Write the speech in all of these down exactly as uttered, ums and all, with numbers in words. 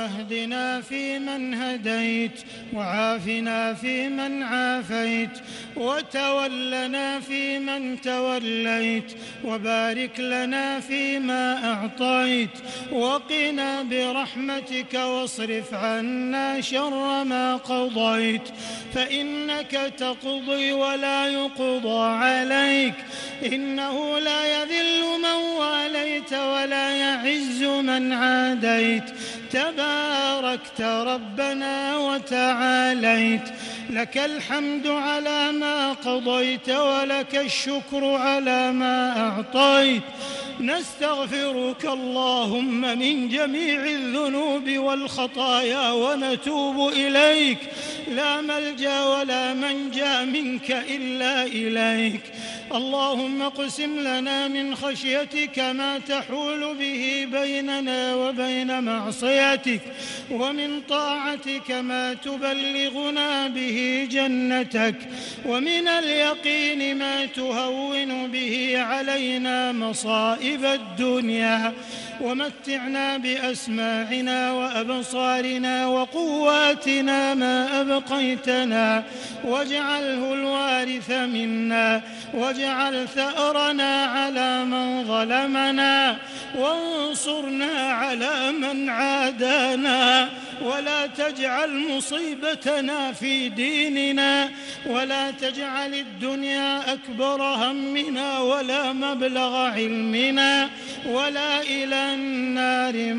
اهدنا فيمن هديت، وعافنا فيمن عافيت، وتولنا فيمن توليت، وبارك لنا فيما أعطيت، وقنا برحمتك واصرف عنا شر ما قضيت، فإنك تقضي ولا يقضى عليك، إنه لا يذل من واليت ولا يعز من عاديت، تباركت ربنا وتعاليت، لك الحمد على ما قضيت ولك الشكر على ما أعطيت. نستغفرك اللهم من جميع الذنوب والخطايا ونتوب إليك، لا ملجأ ولا منجا منك إلا إليك. اللهم اقسم لنا من خشيتك ما تحول به بيننا وبين معصيتك، ومن طاعتك ما تبلغنا به جنتك، ومن اليقين ما تهون به علينا مصائب الدنيا، ومتعنا بأسماعنا وأبصارنا وقواتنا ما أبقيتنا، واجعله الوارث منا، واجعل ثأرنا على من ظلمنا، وانصرنا على من عادانا، ولا تجعل مصيبتنا في ديننا، ولا تجعل الدنيا أكبر همنا ولا مبلغ علمنا ولا إلى النار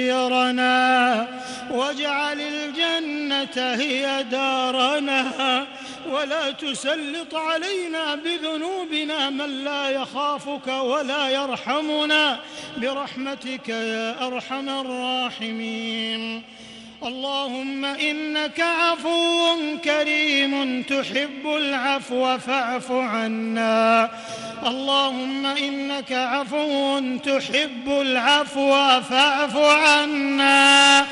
مصيرنا، واجعل الجنة هي دارنا، ولا تسلط علينا بذنوبنا من لا يخافك ولا يرحمنا، برحمتك يا أرحم الراحمين. اللهم إنك عفو كريم تحب العفو فاعف عنا. اللهم إنك عفو تحب العفو فاعف عنا.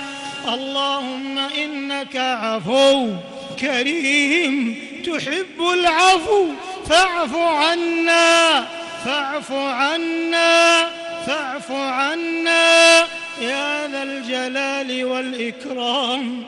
اللهم إنك عفو كريم تحب العفو فاعف عنا، فاعف عنا، فاعف عنا يا ذا الجلال والإكرام،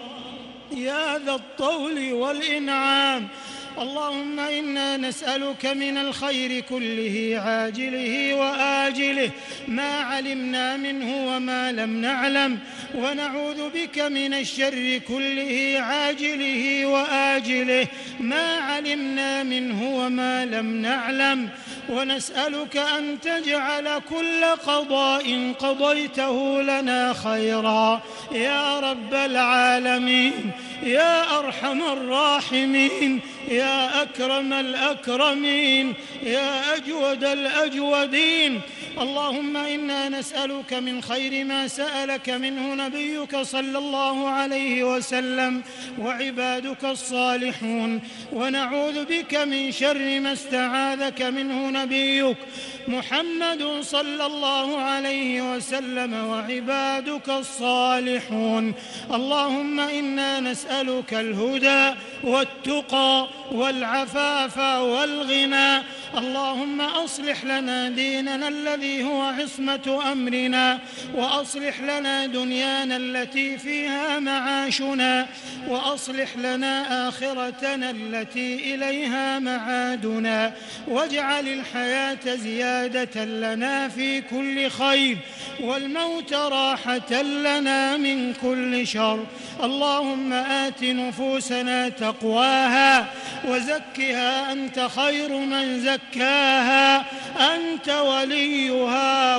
يا ذا الطول والإنعام. اللهم إنا نسألك من الخير كله عاجله وآجله ما علمنا منه وما لم نعلم، ونعوذ بك من الشر كله عاجله وآجله ما علمنا منه وما لم نعلم، ونسألك أن تجعل كل قضاء قضيته لنا خيرا يا رب العالمين، يا أرحم الراحمين، يا أكرم الأكرمين، يا أجود الأجودين. اللهم إنا نسألك من خير ما سألك منه نبيك صلى الله عليه وسلم وعبادك الصالحون، ونعوذ بك من شر ما استعاذك منه نبيك محمد صلى الله عليه وسلم وعبادك الصالحون. اللهم إنا نسألك الهدى والتقى والعفاف والغنى. اللهم أصلح لنا ديننا الذي هو عصمة أمرنا، وأصلح لنا دنيانا التي فيها معاشنا، وأصلح لنا آخرتنا التي إليها معادنا، واجعل الحياة زيادة لنا في كل خير، والموت راحة لنا من كل شر. اللهم آت نفوسنا تقواها وزكها أنت خير من زكاها، أنت وليها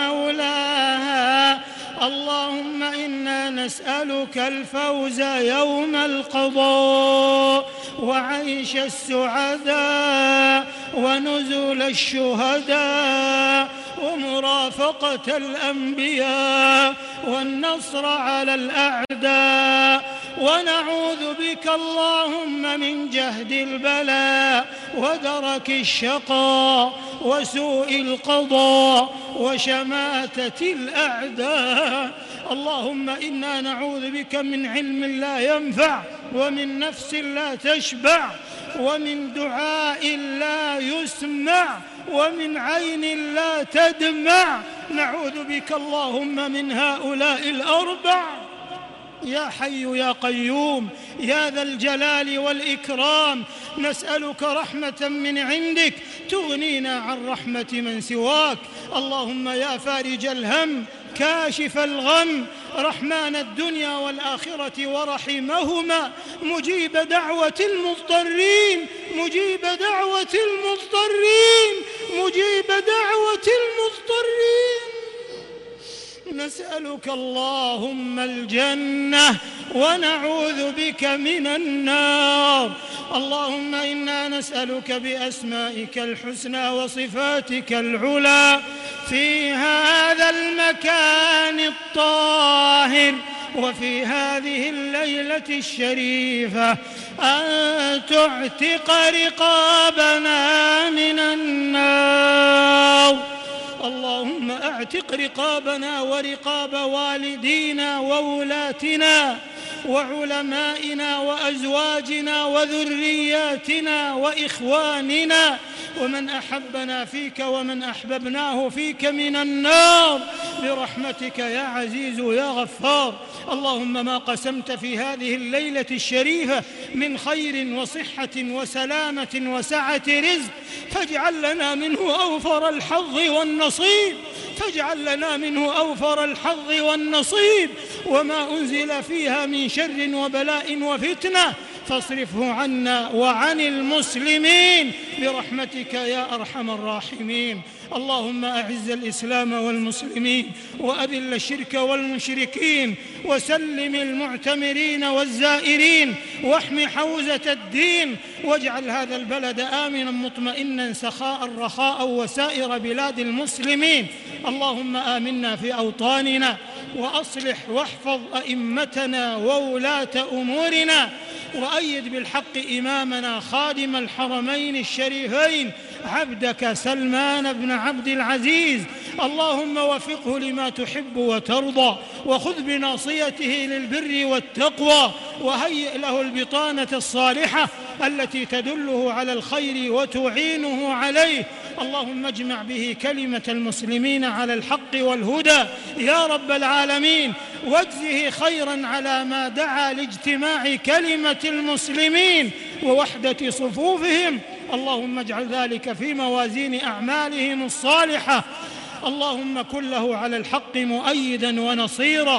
ومولاها. اللهم إنا نسألك الفوز يوم القضاء، وعيش السعداء، ونزل الشهداء، ومرافقة الأنبياء، والنصر على الأعداء. ونعوذ بك اللهم من جهد البلاء ودرك الشقاء وسوء القضاء وشماتة الأعداء. اللهم إنا نعوذ بك من علم لا ينفع، ومن نفس لا تشبع، ومن دعاء لا يسمع، ومن عين لا تدمع. نعوذ بك اللهم من هؤلاء الأربع يا حي يا قيوم يا ذا الجلال والإكرام، نسألك رحمة من عندك تغنينا عن رحمة من سواك. اللهم يا فارج الهم كاشف الغم رحمن الدنيا والآخرة ورحمهما، مجيب دعوة المضطرين مجيب دعوة المضطرين مجيب دعوة المضطرين، نسألك اللهم الجنة ونعوذ بك من النار. اللهم إنا نسألك بأسمائك الحسنى وصفاتك العلى في هذا المكان الطاهر وفي هذه الليلة الشريفة أن تعتق رقابنا من النار. اللهم اعتق رقابنا ورقاب والدينا وولاتنا وعلمائنا وأزواجنا وذرياتنا وإخواننا ومن أحبنا فيك ومن أحببناه فيك من النار برحمتك يا عزيز يا غفار. اللهم ما قسمت في هذه الليلة الشريفة من خير وصحة وسلامة وسعة رزق فاجعل لنا منه أوفر الحظ والنصيب فاجعل لنا منه أوفر الحظ والنصيب، وما أنزل فيها من شر وبلاء وفتنة فاصرفه عنا وعن المسلمين برحمتك يا أرحم الراحمين. اللهم أعز الإسلام والمسلمين وأذل الشرك والمشركين وسلم المعتمرين والزائرين واحم حوزة الدين، واجعل هذا البلد آمنا مطمئنا سخاء رخاء وسائر بلاد المسلمين. اللهم آمنا في أوطاننا وأصلح واحفظ أئمتنا وولاة أمورنا، وأيد بالحق إمامنا خادم الحرمين الشريفين عبدك سلمان بن عبد العزيز. اللهم وفقه لما تحب وترضى، وخذ بناصيته للبر والتقوى، وهيئ له البطانة الصالحة التي تدله على الخير وتعينه عليه. اللهم اجمع به كلمة المسلمين على الحق والهدى يا رب العالمين، واجزه خيرا على ما دعا لاجتماع كلمة المسلمين ووحدة صفوفهم. اللهم اجعل ذلك في موازين أعمالهم الصالحة. اللهم كن له على الحق مؤيدا ونصيرا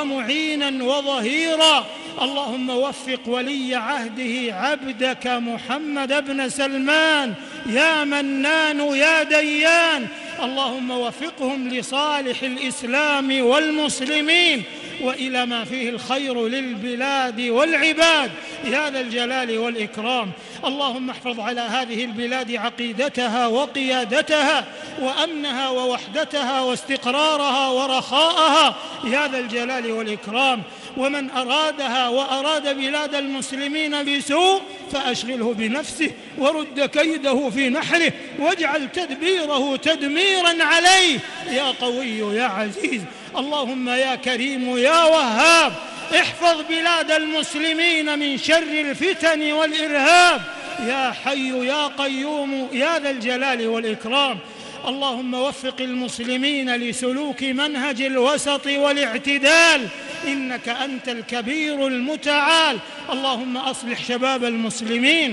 ومعينا وظهيرا. اللهم وفق ولي عهده عبدك محمد بن سلمان يا منان يا ديان. اللهم وفقهم لصالح الإسلام والمسلمين وإلى ما فيه الخير للبلاد والعباد يا ذا الجلال والإكرام. اللهم احفظ على هذه البلاد عقيدتها وقيادتها وأمنها ووحدتها واستقرارها ورخاءها يا ذا الجلال والإكرام. ومن أرادها وأراد بلاد المسلمين بسوء فأشغله بنفسه ورد كيده في نحره واجعل تدبيره تدميرا عليه يا قوي يا عزيز. اللهم يا كريم يا وهاب احفظ بلاد المسلمين من شر الفتن والإرهاب يا حي يا قيوم يا ذا الجلال والإكرام. اللهم وفق المسلمين لسلوك منهج الوسط والاعتدال إنك أنت الكبير المتعال. اللهم أصلح شباب المسلمين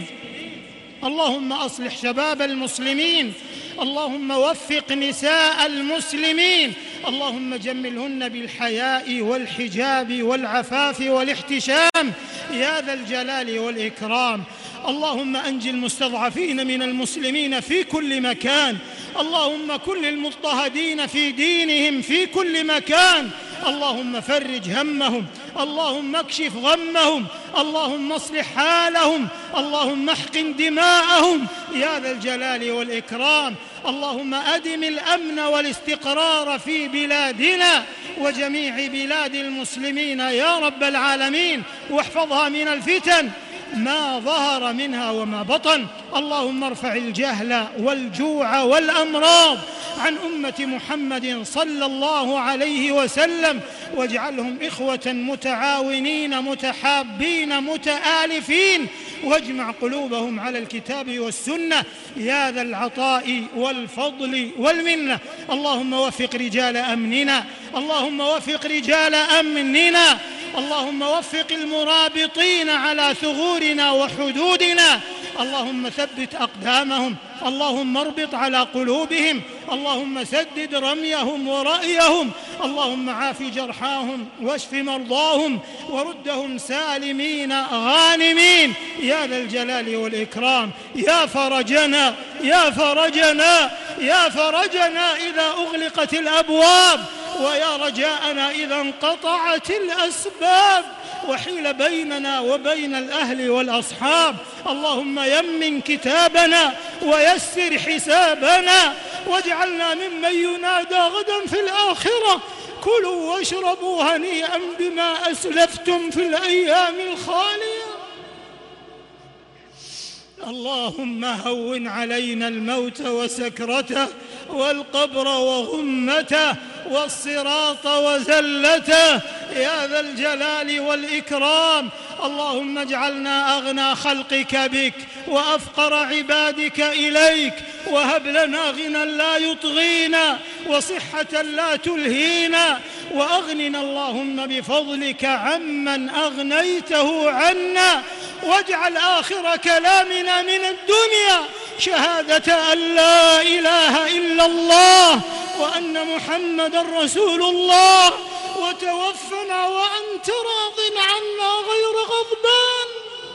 اللهم أصلح شباب المسلمين اللهم وفق نساء المسلمين. اللهم جملهن بالحياء والحجاب والعفاف والاحتشام يا ذا الجلال والإكرام. اللهم أنجِ المستضعفين من المسلمين في كل مكان. اللهم كن للمضطهدين في دينهم في كل مكان. اللهم فرج همهم، اللهم اكشف غمهم، اللهم اصلح حالهم، اللهم احقن دماءهم يا ذا الجلال والإكرام. اللهم أدم الأمن والاستقرار في بلادنا وجميع بلاد المسلمين يا رب العالمين، واحفظها من الفتن ما ظهر منها وما بطن. اللهم ارفع الجهل والجوع والأمراض عن أمة محمد صلى الله عليه وسلم، واجعلهم إخوة متعاونين متحابين متآلفين، واجمع قلوبهم على الكتاب والسنة يا ذا العطاء والفضل والمنة. اللهم وفق رجال أمننا اللهم وفق رجال أمننا اللهم وفق المرابطين على ثغورنا وحدودنا، اللهم ثبت أقدامهم، اللهم اربط على قلوبهم، اللهم سدد رميهم ورأيهم، اللهم عاف جرحاهم واشف مرضاهم وردهم سالمين غانمين يا ذا الجلال والإكرام. يا فرجنا يا فرجنا يا فرجنا إذا أغلقت الأبواب، ويا رجاءنا إذا انقطعت الأسباب وحيل بيننا وبين الأهل والأصحاب. اللهم يمن كتابنا ويسر حسابنا، واجعلنا ممن ينادى غدا في الآخرة كلوا واشربوا هنيئا بما أسلفتم في الأيام الخالية. اللهم هون علينا الموت وسكرته والقبر وغمته والصراط وزلته يا ذا الجلال والإكرام. اللهم اجعلنا أغنى خلقك بك وأفقر عبادك إليك، وهب لنا غنى لا يطغينا وصحة لا تلهينا، وأغننا اللهم بفضلك عمن أغنيته عنا، واجعل آخر كلامنا من الدنيا شهادة أن لا إله إلا الله وأن محمد رسول الله، وتوفنا وأنت راض عنا غير غضبان.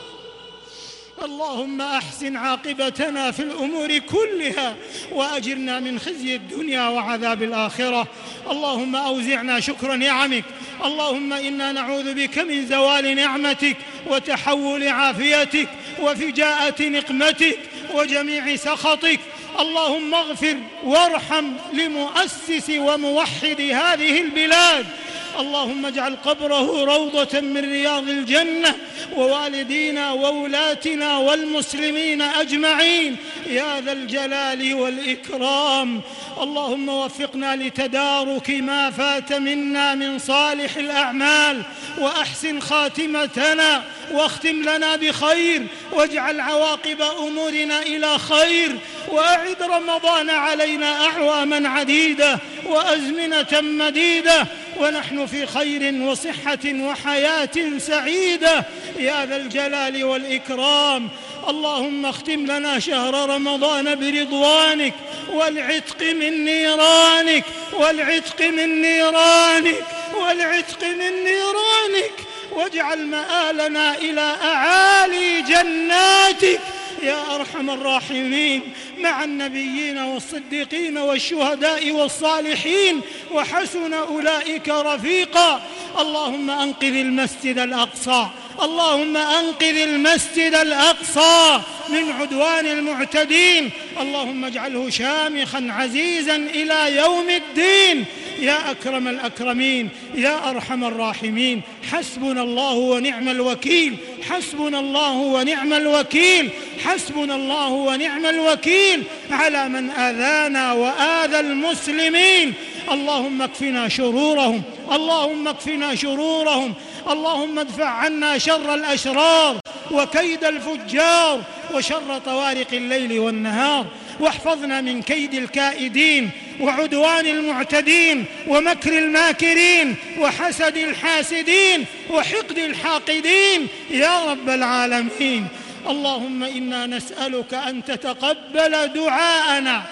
اللهم أحسن عاقبتنا في الأمور كلها وأجرنا من خزي الدنيا وعذاب الآخرة. اللهم أوزعنا شكر نعمك، اللهم إنا نعوذ بك من زوال نعمتك وتحول عافيتك وفجاءة نقمتك وجميع سخطك. اللهم اغفر وارحم لمؤسس وموحد هذه البلاد، اللهم اجعل قبره روضة من رياض الجنة، ووالدينا وولاتنا والمسلمين أجمعين يا ذا الجلال والإكرام. اللهم وفقنا لتدارك ما فات منا من صالح الأعمال، وأحسن خاتمتنا واختم لنا بخير، واجعل عواقب أمورنا إلى خير، وأعد رمضان علينا أعواما عديدة وأزمنة مديدة ونحن في خير وصحة وحياة سعيدة يا ذا الجلال والإكرام. اللهم اختم لنا شهر رمضان برضوانك والعتق من نيرانك والعتق من نيرانك والعتق من نيرانك، واجعل مآلنا إلى أعالي جناتك يا أرحم الراحمين، مع النبيين والصديقين والشهداء والصالحين، وحسن أولئك رفيقا. اللهم أنقذ المسجد الأقصى، اللهم أنقذ المسجد الأقصى من عدوان المعتدين، اللهم اجعله شامخا عزيزا إلى يوم الدين يا أكرم الأكرمين يا أرحم الراحمين. حسبنا الله ونعم الوكيل، حسبنا الله ونعم الوكيل، حسبنا الله ونعم الوكيل على من آذانا وآذى المسلمين. اللهم اكفنا شرورهم، اللهم اكفنا شرورهم، اللهم ادفع عنا شر الأشرار وكيد الفجار وشر طوارق الليل والنهار، واحفظنا من كيد الكائدين وعدوان المعتدين ومكر الماكرين وحسد الحاسدين وحقد الحاقدين يا رب العالمين. اللهم إنا نسألك أن تتقبل دعاءنا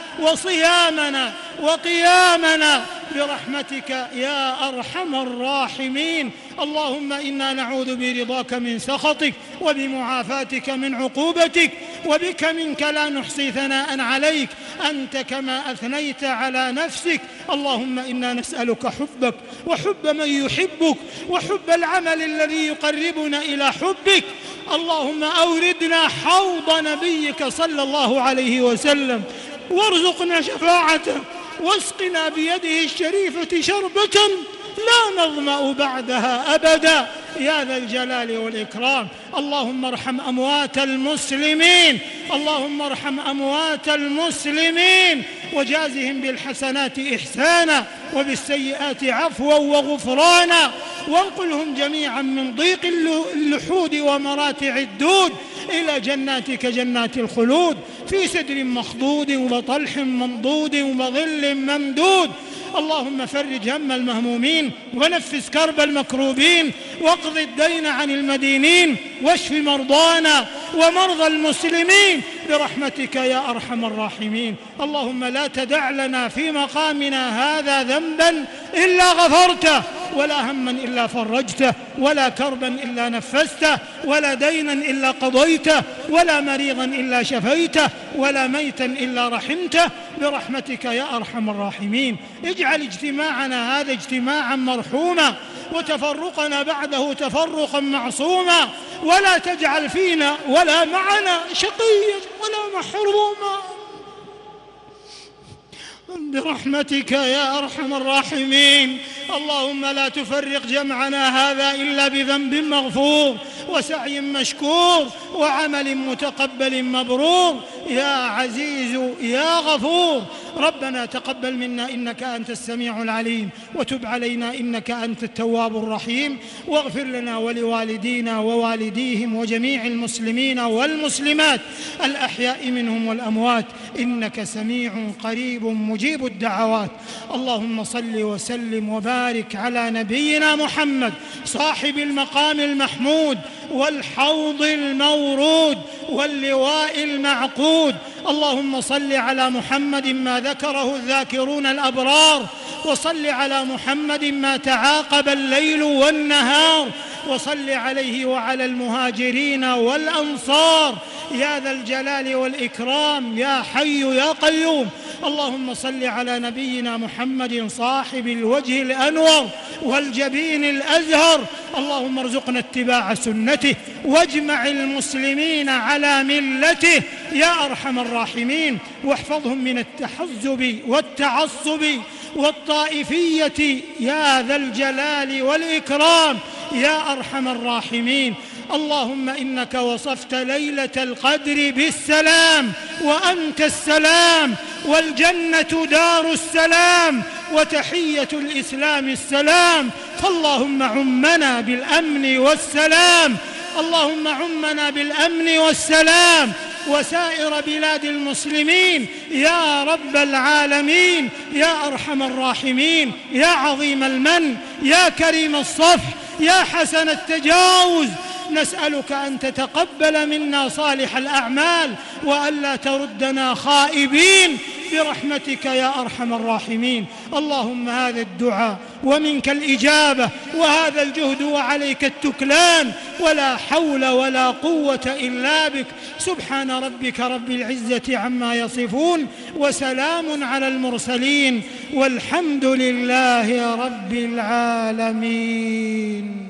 وصيامنا وقيامنا برحمتك يا أرحم الراحمين. اللهم إنا نعوذ برضاك من سخطك وبمعافاتك من عقوبتك، وبك منك لا نحصي ثناء عليك أنت كما أثنيت على نفسك. اللهم إنا نسألك حبك وحب من يحبك وحب العمل الذي يقربنا إلى حبك. اللهم أوردنا حوض نبيك صلى الله عليه وسلم وارزقنا شفاعته، واسقنا بيده الشريفة شربة لا نظمأ بعدها أبدا يا ذا الجلال والإكرام. اللهم ارحم أموات المسلمين، اللهم ارحم أموات المسلمين وجازهم بالحسنات إحسانا وبالسيئات عفوا وغفرانا، وانقلهم جميعا من ضيق اللحود ومراتع الدود إلى جناتك جنات الخلود في سدر مخضود وطلح منضود وظل ممدود. اللهم فرج هم المهمومين ونفس كرب المكروبين واقض الدين عن المدينين واشف مرضانا ومرضى المسلمين برحمتك يا أرحم الراحمين. اللهم لا تدع لنا في مقامنا هذا ذنبا إلا غفرته، ولا هما إلا فرجته، ولا كربا إلا نفسته، ولا دينا إلا قضيته، ولا مريضا إلا شفيته، ولا ميتا إلا رحمته برحمتك يا أرحم الراحمين. اجعل اجتماعنا هذا اجتماعا مرحوما وتفرقنا بعده تفرقا معصوما، ولا تجعل فينا ولا معنا شقيا ولا محروما برحمتك يا أرحم الراحمين. اللهم لا تفرق جمعنا هذا إلا بذنب مغفور وسعي مشكور وعمل متقبل مبرور يا عزيز يا غفور. ربنا تقبل منا إنك أنت السميع العليم، وتب علينا إنك أنت التواب الرحيم، واغفر لنا ولوالدينا ووالديهم وجميع المسلمين والمسلمات الأحياء منهم والأموات، إنك سميع قريب مجيب الدعوات. اللهم صل وسلم وبارك على نبينا محمد صاحب المقام المحمود والحوض المورود واللواء المعقود. اللهم صل على محمد ما ذكره الذاكرون الأبرار، وصل على محمد ما تعاقب الليل والنهار، وصل عليه وعلى المهاجرين والأنصار يا ذا الجلال والإكرام يا حي يا قيوم. اللهم صل على نبينا محمد صاحب الوجه الأنور والجبين الأزهر. اللهم ارزقنا اتباع سنته واجمع المسلمين على ملته يا أرحم الراحمين، واحفظهم من التحزب والتعصب والطائفية يا ذا الجلال والإكرام يا أرحم الراحمين. اللهم إنك وصفت ليلة القدر بالسلام، وأنت السلام، والجنة دار السلام، وتحية الإسلام السلام، فاللهم عمنا بالأمن والسلام، اللهم عمنا بالأمن والسلام وسائر بلاد المسلمين يا رب العالمين يا أرحم الراحمين يا عظيم المن يا كريم الصفح يا حسن التجاوز. نسألك أن تتقبل منا صالح الأعمال وألا تردنا خائبين برحمتك يا أرحم الراحمين. اللهم هذا الدعاء ومنك الإجابة، وهذا الجهد وعليك التكلان، ولا حول ولا قوة إلا بك. سبحان ربك رب العزة عما يصفون، وسلام على المرسلين، والحمد لله رب العالمين.